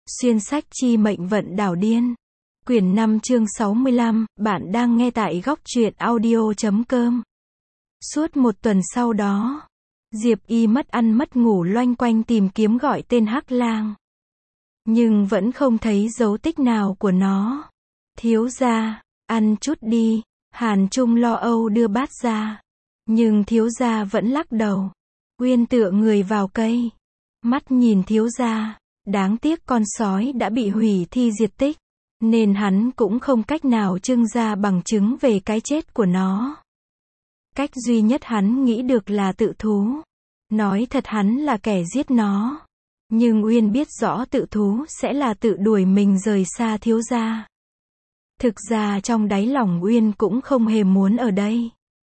Xuyên sách chi mệnh vận đảo điên. Quyển 5 chương 65, bạn đang nghe tại góc truyện audio.com. Suốt một tuần sau đó, Diệp Y mất ăn mất ngủ loanh quanh tìm kiếm gọi tên Hắc Lang. Nhưng vẫn không thấy dấu tích nào của nó. Thiếu gia, ăn chút đi, Hàn Trung lo âu đưa bát ra. Nhưng thiếu gia vẫn lắc đầu. Uyên tựa người vào cây. Mắt nhìn thiếu gia. Đáng tiếc con sói đã bị hủy thi diệt tích, nên hắn cũng không cách nào trưng ra bằng chứng về cái chết của nó. Cách duy nhất hắn nghĩ được là tự thú. Nói thật hắn là kẻ giết nó. Nhưng Uyên biết rõ tự thú sẽ là tự đuổi mình rời xa thiếu gia. Thực ra trong đáy lòng Uyên cũng không hề muốn ở đây.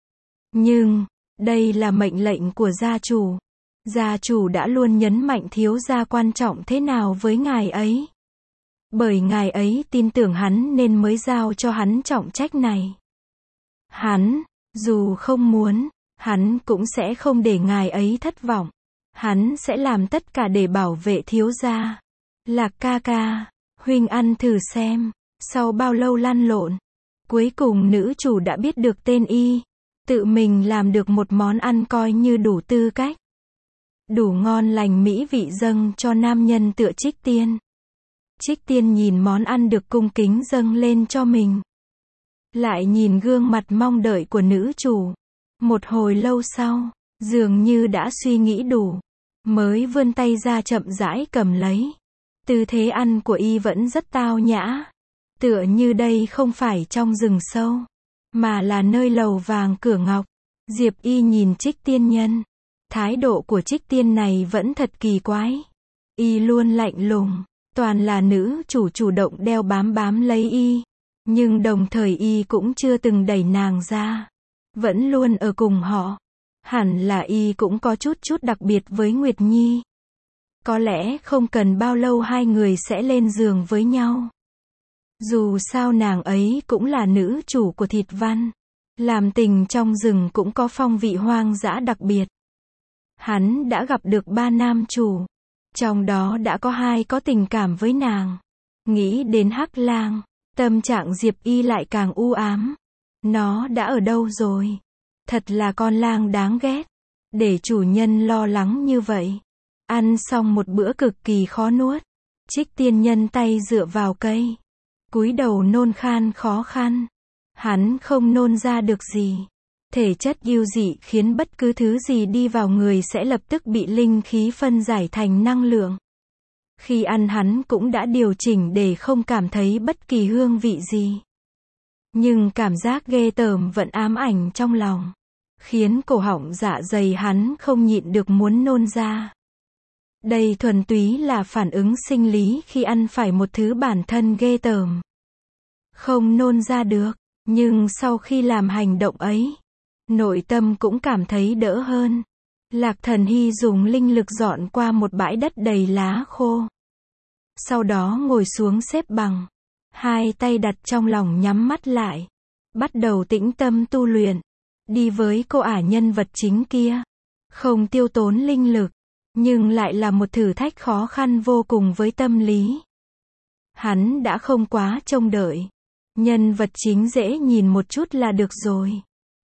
Nhưng, đây là mệnh lệnh của gia chủ. Gia chủ đã luôn nhấn mạnh thiếu gia quan trọng thế nào với ngài ấy. Bởi ngài ấy tin tưởng hắn nên mới giao cho hắn trọng trách này. Hắn, dù không muốn, hắn cũng sẽ không để ngài ấy thất vọng. Hắn sẽ làm tất cả để bảo vệ thiếu gia. Lạc ca ca, huynh ăn thử xem. Sau bao lâu lăn lộn, cuối cùng nữ chủ đã biết được tên y. Tự mình làm được một món ăn coi như đủ tư cách. Đủ ngon lành mỹ vị dâng cho nam nhân tựa Trích Tiên. Trích Tiên nhìn món ăn được cung kính dâng lên cho mình. Lại nhìn gương mặt mong đợi của nữ chủ. Một hồi lâu sau, dường như đã suy nghĩ đủ. Mới vươn tay ra chậm rãi cầm lấy. Tư thế ăn của y vẫn rất tao nhã. Tựa như đây không phải trong rừng sâu, mà là nơi lầu vàng cửa ngọc. Diệp Y nhìn Trích Tiên nhân. Thái độ của Trích Tiên này vẫn thật kỳ quái. Y luôn lạnh lùng, toàn là nữ chủ chủ động đeo bám lấy y. Nhưng đồng thời y cũng chưa từng đẩy nàng ra. Vẫn luôn ở cùng họ. Hẳn là y cũng có chút đặc biệt với Nguyệt Nhi. Có lẽ không cần bao lâu hai người sẽ lên giường với nhau. Dù sao nàng ấy cũng là nữ chủ của Thịt Văn. Làm tình trong rừng cũng có phong vị hoang dã đặc biệt. Hắn đã gặp được 3 nam chủ. Trong đó đã có 2 có tình cảm với nàng. Nghĩ đến Hắc Lang, tâm trạng Diệp Y lại càng u ám. Nó đã ở đâu rồi? Thật là con lang đáng ghét. Để chủ nhân lo lắng như vậy. Ăn xong một bữa cực kỳ khó nuốt. Trích Tiên nhân tay dựa vào cây. Cúi đầu nôn khan khó khăn. Hắn không nôn ra được gì. Thể chất yêu dị khiến bất cứ thứ gì đi vào người sẽ lập tức bị linh khí phân giải thành năng lượng. Khi ăn hắn cũng đã điều chỉnh để không cảm thấy bất kỳ hương vị gì. Nhưng cảm giác ghê tởm vẫn ám ảnh trong lòng. Khiến cổ họng dạ dày hắn không nhịn được muốn nôn ra. Đây thuần túy là phản ứng sinh lý khi ăn phải một thứ bản thân ghê tởm. Không nôn ra được, nhưng sau khi làm hành động ấy, nội tâm cũng cảm thấy đỡ hơn. Lạc Thần Hy dùng linh lực dọn qua một bãi đất đầy lá khô. Sau đó ngồi xuống xếp bằng. 2 tay đặt trong lòng nhắm mắt lại. Bắt đầu tĩnh tâm tu luyện. Đi với cô ả nhân vật chính kia. Không tiêu tốn linh lực. Nhưng lại là một thử thách khó khăn vô cùng với tâm lý. Hắn đã không quá trông đợi. Nhân vật chính dễ nhìn một chút là được rồi.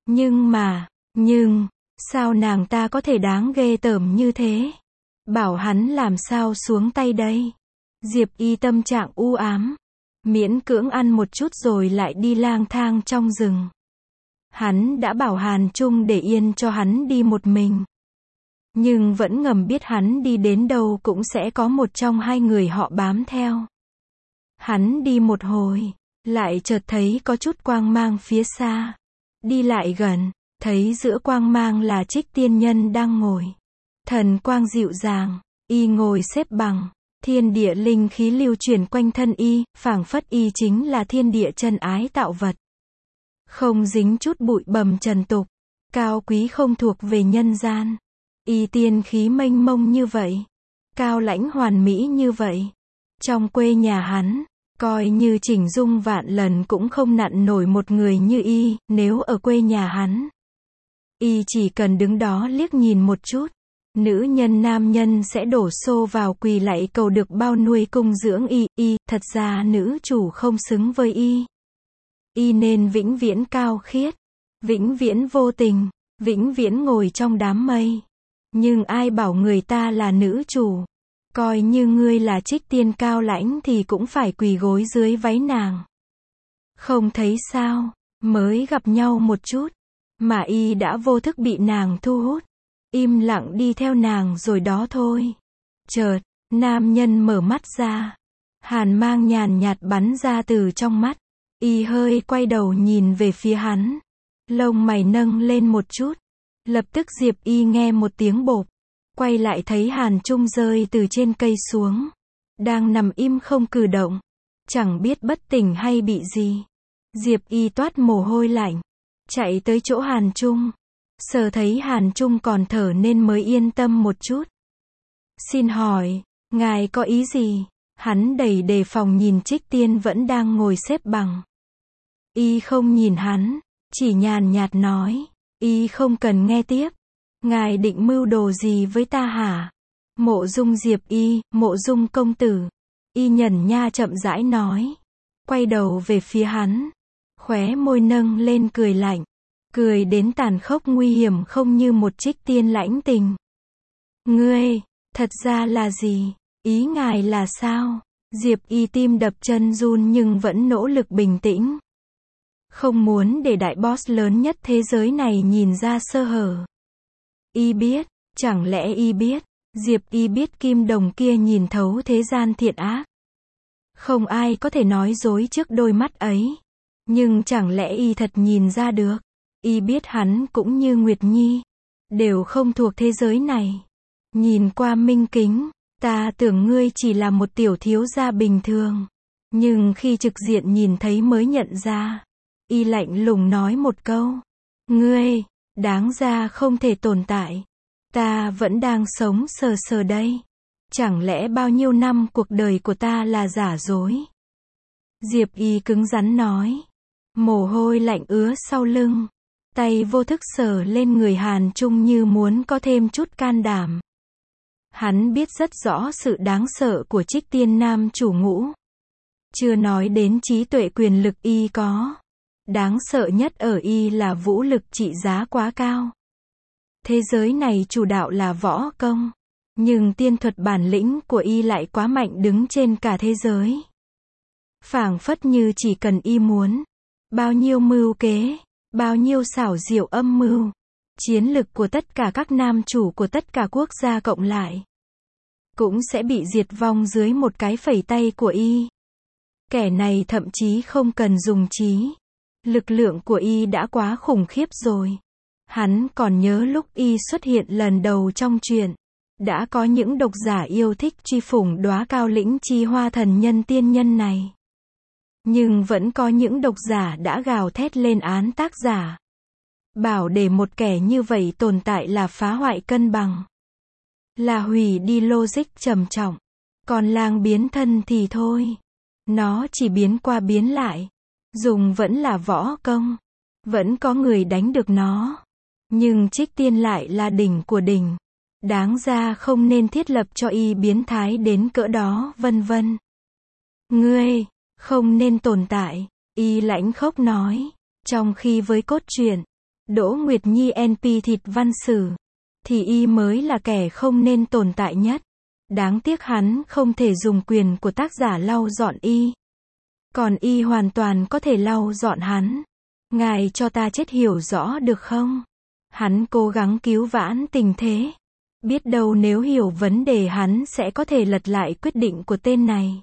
Nhưng, sao nàng ta có thể đáng ghê tởm như thế? Bảo hắn làm sao xuống tay đây? Diệp Y tâm trạng u ám. Miễn cưỡng ăn một chút rồi lại đi lang thang trong rừng. Hắn đã bảo Hàn Trung để yên cho hắn đi một mình. Nhưng vẫn ngầm biết hắn đi đến đâu cũng sẽ có một trong 2 người họ bám theo. Hắn đi một hồi, lại chợt thấy có chút quang mang phía xa. Đi lại gần, thấy giữa quang mang là Trích Tiên nhân đang ngồi. Thần quang dịu dàng, y ngồi xếp bằng. Thiên địa linh khí lưu chuyển quanh thân y, phảng phất y chính là thiên địa chân ái tạo vật. Không dính chút bụi bầm trần tục, cao quý không thuộc về nhân gian. Y tiên khí mênh mông như vậy, cao lãnh hoàn mỹ như vậy. Trong quê nhà hắn, coi như chỉnh dung vạn lần cũng không nặn nổi một người như y. Nếu ở quê nhà hắn, y chỉ cần đứng đó liếc nhìn một chút, Nữ nhân nam nhân sẽ đổ xô vào quỳ lạy cầu được bao nuôi cung dưỡng y, thật ra nữ chủ không xứng với y. Y nên vĩnh viễn cao khiết, vĩnh viễn vô tình, vĩnh viễn ngồi trong đám mây. Nhưng ai bảo người ta là nữ chủ? Coi như ngươi là Trích Tiên cao lãnh thì cũng phải quỳ gối dưới váy nàng. Không thấy sao, mới gặp nhau một chút, mà y đã vô thức bị nàng thu hút. Im lặng đi theo nàng rồi đó thôi. Chợt, nam nhân mở mắt ra. Hàn mang nhàn nhạt bắn ra từ trong mắt. Y hơi quay đầu nhìn về phía hắn. Lông mày nâng lên một chút. Lập tức Diệp Y nghe một tiếng bộp. Quay lại thấy Hàn Trung rơi từ trên cây xuống. Đang nằm im không cử động. Chẳng biết bất tỉnh hay bị gì. Diệp Y toát mồ hôi lạnh. Chạy tới chỗ Hàn Trung. Sờ thấy Hàn Trung còn thở nên mới yên tâm một chút. Xin hỏi, ngài có ý gì? Hắn đầy đề phòng nhìn Trích Tiên vẫn đang ngồi xếp bằng. Y không nhìn hắn, chỉ nhàn nhạt nói. Y không cần nghe tiếp. Ngài định mưu đồ gì với ta hả? Mộ Dung Diệp Y, Mộ Dung công tử. Y nhẩn nha chậm rãi nói. Quay đầu về phía hắn. Khóe môi nâng lên cười lạnh. Cười đến tàn khốc nguy hiểm không như một Trích Tiên lãnh tình. Ngươi, thật ra là gì? Ý ngài là sao? Diệp Y tim đập chân run nhưng vẫn nỗ lực bình tĩnh. Không muốn để đại boss lớn nhất thế giới này nhìn ra sơ hở. Y biết, chẳng lẽ Y biết? Diệp Y biết kim đồng kia nhìn thấu thế gian thiện ác. Không ai có thể nói dối trước đôi mắt ấy. Nhưng chẳng lẽ Y thật nhìn ra được? Y biết hắn cũng như Nguyệt Nhi, đều không thuộc thế giới này. Nhìn qua minh kính, ta tưởng ngươi chỉ là một tiểu thiếu gia bình thường. Nhưng khi trực diện nhìn thấy mới nhận ra. Y lạnh lùng nói một câu. Ngươi, đáng ra không thể tồn tại. Ta vẫn đang sống sờ sờ đây. Chẳng lẽ bao nhiêu năm cuộc đời của ta là giả dối? Diệp Y cứng rắn nói. Mồ hôi lạnh ứa sau lưng. Tay vô thức sờ lên người Hàn Trung như muốn có thêm chút can đảm. Hắn biết rất rõ sự đáng sợ của Trích Tiên nam chủ ngũ. Chưa nói đến trí tuệ quyền lực Y có. Đáng sợ nhất ở Y là vũ lực trị giá quá cao. Thế giới này chủ đạo là võ công. Nhưng tiên thuật bản lĩnh của Y lại quá mạnh đứng trên cả thế giới. Phảng phất như chỉ cần Y muốn. Bao nhiêu mưu kế. Bao nhiêu xảo diệu âm mưu, chiến lực của tất cả các nam chủ của tất cả quốc gia cộng lại, cũng sẽ bị diệt vong dưới một cái phẩy tay của Y. Kẻ này thậm chí không cần dùng trí. Lực lượng của Y đã quá khủng khiếp rồi. Hắn còn nhớ lúc Y xuất hiện lần đầu trong truyện. Đã có những độc giả yêu thích truy phủng đóa cao lĩnh chi hoa thần nhân tiên nhân này. Nhưng vẫn có những độc giả đã gào thét lên án tác giả. Bảo để một kẻ như vậy tồn tại là phá hoại cân bằng. Là hủy đi logic trầm trọng. Còn lang biến thân thì thôi. Nó chỉ biến qua biến lại. Dùng vẫn là võ công. Vẫn có người đánh được nó. Nhưng Trích Tiên lại là đỉnh của đỉnh. Đáng ra không nên thiết lập cho Y biến thái đến cỡ đó vân vân. Ngươi, không nên tồn tại, Y lãnh khốc nói. Trong khi với cốt truyện, Đỗ Nguyệt Nhi NP thịt văn sử, thì Y mới là kẻ không nên tồn tại nhất. Đáng tiếc hắn không thể dùng quyền của tác giả lau dọn Y. Còn Y hoàn toàn có thể lau dọn hắn. Ngài cho ta chết hiểu rõ được không? Hắn cố gắng cứu vãn tình thế. Biết đâu nếu hiểu vấn đề hắn sẽ có thể lật lại quyết định của tên này.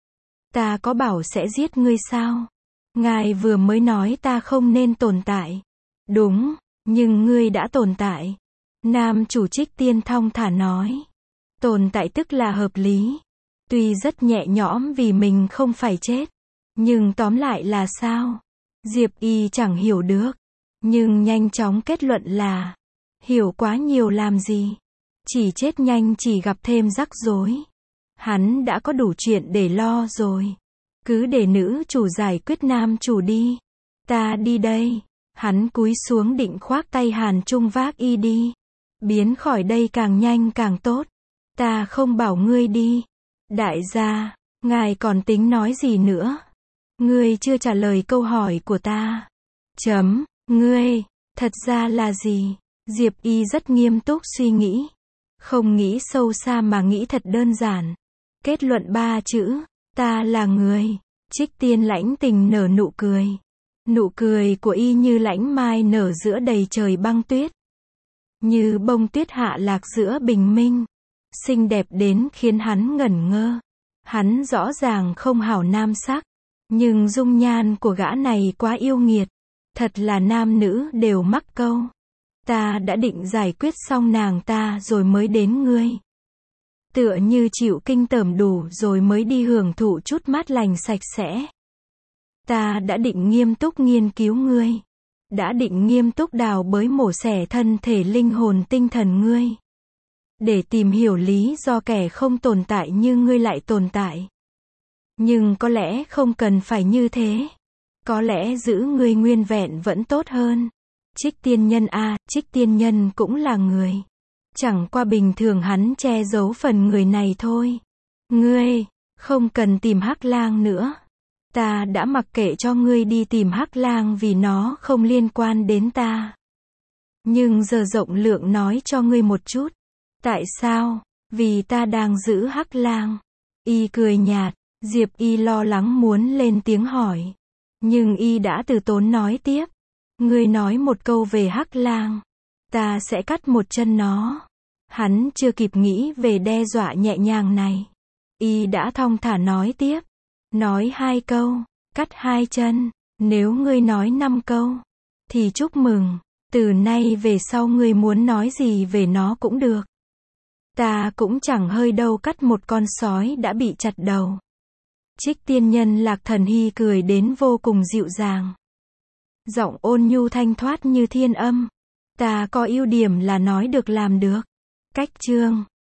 Ta có bảo sẽ giết ngươi sao? Ngài vừa mới nói ta không nên tồn tại. Đúng, nhưng ngươi đã tồn tại. Nam chủ Trích Tiên thong thả nói. Tồn tại tức là hợp lý. Tuy rất nhẹ nhõm vì mình không phải chết. Nhưng tóm lại là sao? Diệp Y chẳng hiểu được. Nhưng nhanh chóng kết luận là. Hiểu quá nhiều làm gì? Chỉ chết nhanh chỉ gặp thêm rắc rối. Hắn đã có đủ chuyện để lo rồi. Cứ để nữ chủ giải quyết nam chủ đi. Ta đi đây. Hắn cúi xuống định khoác tay Hàn Trung vác Y đi. Biến khỏi đây càng nhanh càng tốt. Ta không bảo ngươi đi. Đại gia, ngài còn tính nói gì nữa? Ngươi chưa trả lời câu hỏi của ta. Ngươi, thật ra là gì? Diệp Y rất nghiêm túc suy nghĩ. Không nghĩ sâu xa mà nghĩ thật đơn giản. Kết luận 3 chữ, ta là người. Trích Tiên lãnh tình nở nụ cười. Nụ cười của Y như lãnh mai nở giữa đầy trời băng tuyết. Như bông tuyết hạ lạc giữa bình minh. Xinh đẹp đến khiến hắn ngẩn ngơ. Hắn rõ ràng không hảo nam sắc. Nhưng dung nhan của gã này quá yêu nghiệt. Thật là nam nữ đều mắc câu. Ta đã định giải quyết xong nàng ta rồi mới đến ngươi. Tựa như chịu kinh tởm đủ rồi mới đi hưởng thụ chút mát lành sạch sẽ. Ta đã định nghiêm túc nghiên cứu ngươi. Đã định nghiêm túc đào bới mổ xẻ thân thể linh hồn tinh thần ngươi. Để tìm hiểu lý do kẻ không tồn tại như ngươi lại tồn tại. Nhưng có lẽ không cần phải như thế. Có lẽ giữ ngươi nguyên vẹn vẫn tốt hơn. Trích Tiên Nhân a, Trích Tiên Nhân cũng là người. Chẳng qua bình thường hắn che giấu phần người này thôi. Ngươi, không cần tìm Hắc Lang nữa. Ta đã mặc kệ cho ngươi đi tìm Hắc Lang vì nó không liên quan đến ta. Nhưng giờ rộng lượng nói cho ngươi một chút. Tại sao? Vì ta đang giữ Hắc Lang. Y cười nhạt, Diệp Y lo lắng muốn lên tiếng hỏi. Nhưng Y đã từ tốn nói tiếp. Ngươi nói một câu về Hắc Lang. Ta sẽ cắt một chân nó. Hắn chưa kịp nghĩ về đe dọa nhẹ nhàng này. Y đã thong thả nói tiếp. Nói 2 câu, cắt 2 chân. Nếu ngươi nói 5 câu, thì chúc mừng. Từ nay về sau ngươi muốn nói gì về nó cũng được. Ta cũng chẳng hơi đâu cắt một con sói đã bị chặt đầu. Trích Tiên Nhân Lạc Thần Hy cười đến vô cùng dịu dàng. Giọng ôn nhu thanh thoát như thiên âm. Ta có ưu điểm là nói được làm được. Cách chương